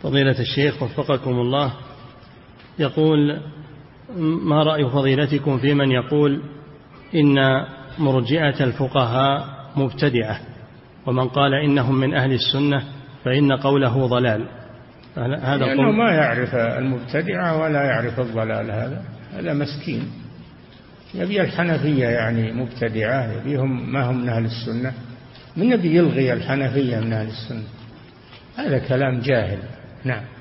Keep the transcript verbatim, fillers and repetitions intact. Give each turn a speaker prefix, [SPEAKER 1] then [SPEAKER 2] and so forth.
[SPEAKER 1] فضيلة الشيخ وفقكم الله، يقول: ما رأي فضيلتكم في من يقول إن مرجئة الفقهاء مبتدعة، ومن قال إنهم من أهل السنة فإن قوله ضلال؟
[SPEAKER 2] هذا لأنه ما يعرف المبتدعة ولا يعرف الضلال، هذا هذا مسكين. يبي الحنفية يعني مبتدعة، يبيهم ما هم من أهل السنة، من يبي يلغي الحنفية من أهل السنة؟ هذا كلام جاهل. نعم.